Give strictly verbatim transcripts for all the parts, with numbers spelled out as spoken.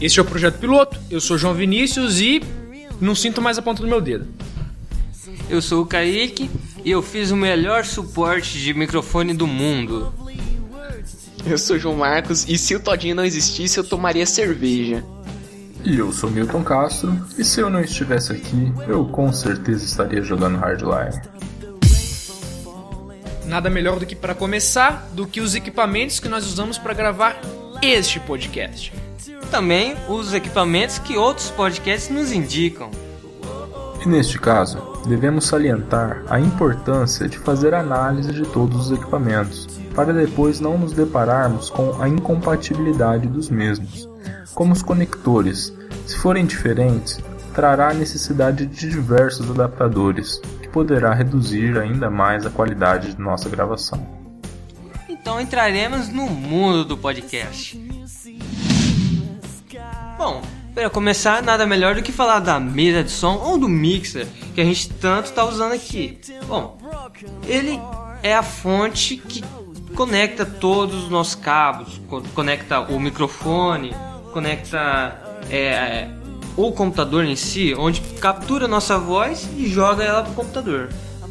Este é o Projeto Piloto, eu sou João Vinícius e não sinto mais a ponta do meu dedo. Eu sou o Kaique e eu fiz o melhor suporte de microfone do mundo. Eu sou o João Marcos e se o Todinho não existisse eu tomaria cerveja. E eu sou Milton Castro e se eu não estivesse aqui, eu com certeza estaria jogando Hardline. Nada melhor do que para começar, do que os equipamentos que nós usamos para gravar este podcast. Também os equipamentos que outros podcasts nos indicam. E neste caso, devemos salientar a importância de fazer análise de todos os equipamentos, para depois não nos depararmos com a incompatibilidade dos mesmos. Como os conectores, se forem diferentes, trará a necessidade de diversos adaptadores, que poderá reduzir ainda mais a qualidade de nossa gravação. Então entraremos no mundo do podcast. Bom, para começar, nada melhor do que falar da mesa de som ou do mixer que a gente tanto está usando aqui. Bom, ele é a fonte que conecta todos os nossos cabos, conecta o microfone, conecta é, o computador em si, onde captura a nossa voz e joga ela para o computador.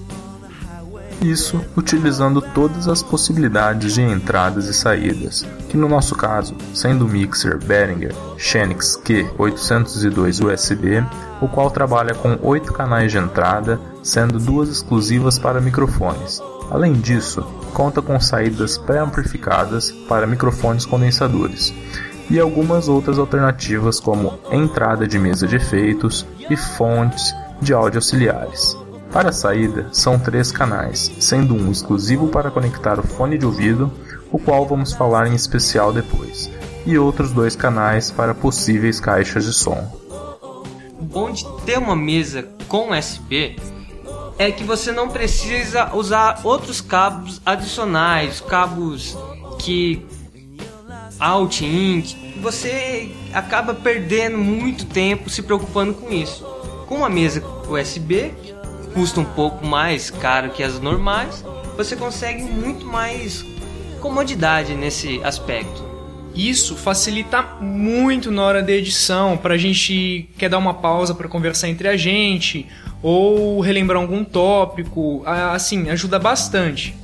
Isso utilizando todas as possibilidades de entradas e saídas, que no nosso caso, sendo o mixer Behringer Xenix Q oitocentos e dois U S B, o qual trabalha com oito canais de entrada, sendo duas exclusivas para microfones. Além disso, conta com saídas pré-amplificadas para microfones condensadores, e algumas outras alternativas como entrada de mesa de efeitos e fontes de áudio auxiliares. Para a saída, são três canais, sendo um exclusivo para conectar o fone de ouvido, o qual vamos falar em especial depois, e outros dois canais para possíveis caixas de som. O bom de ter uma mesa com U S B é que você não precisa usar outros cabos adicionais, cabos que out, in, você acaba perdendo muito tempo se preocupando com isso. Com uma mesa U S B, custa um pouco mais caro que as normais, você consegue muito mais comodidade nesse aspecto. Isso facilita muito na hora da edição, pra gente quer dar uma pausa para conversar entre a gente, ou relembrar algum tópico, assim, ajuda bastante.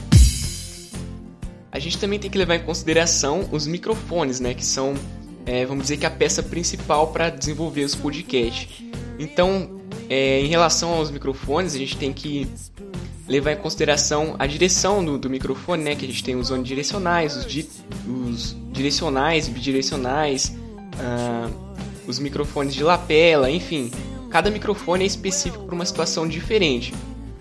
A gente também tem que levar em consideração os microfones, né, que são, é, vamos dizer que a peça principal para desenvolver os podcasts. Então, É, em relação aos microfones, a gente tem que levar em consideração a direção do, do microfone, né? Que a gente tem os unidirecionais, os, di, os direcionais, bidirecionais, uh, os microfones de lapela, enfim. Cada microfone é específico para uma situação diferente.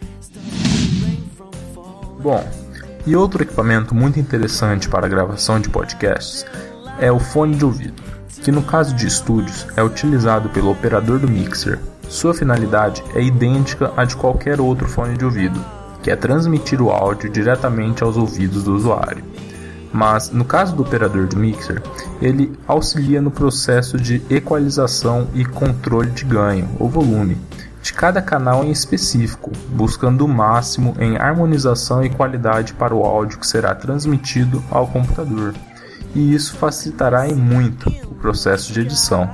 Bom, e outro equipamento muito interessante para a gravação de podcasts é o fone de ouvido, que no caso de estúdios é utilizado pelo operador do mixer. Sua finalidade é idêntica à de qualquer outro fone de ouvido, que é transmitir o áudio diretamente aos ouvidos do usuário. Mas, no caso do operador do mixer, ele auxilia no processo de equalização e controle de ganho, ou volume, de cada canal em específico, buscando o máximo em harmonização e qualidade para o áudio que será transmitido ao computador. E isso facilitará em muito o processo de edição.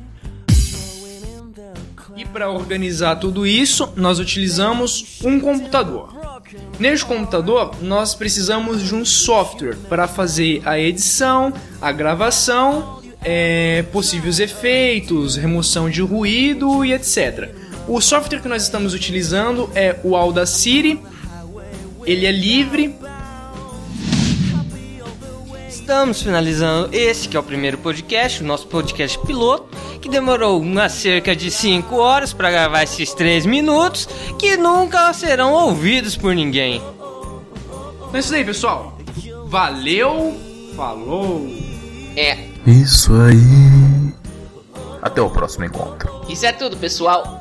E para organizar tudo isso, nós utilizamos um computador. Neste computador, nós precisamos de um software para fazer a edição, a gravação, é, possíveis efeitos, remoção de ruído e etcétera. O software que nós estamos utilizando é o Audacity, ele é livre. Estamos finalizando esse que é o primeiro podcast, o nosso podcast piloto, que demorou umas cerca de cinco horas para gravar esses três minutos, que nunca serão ouvidos por ninguém. É isso aí, pessoal. Valeu, falou. É. Isso aí. Até o próximo encontro. Isso é tudo, pessoal.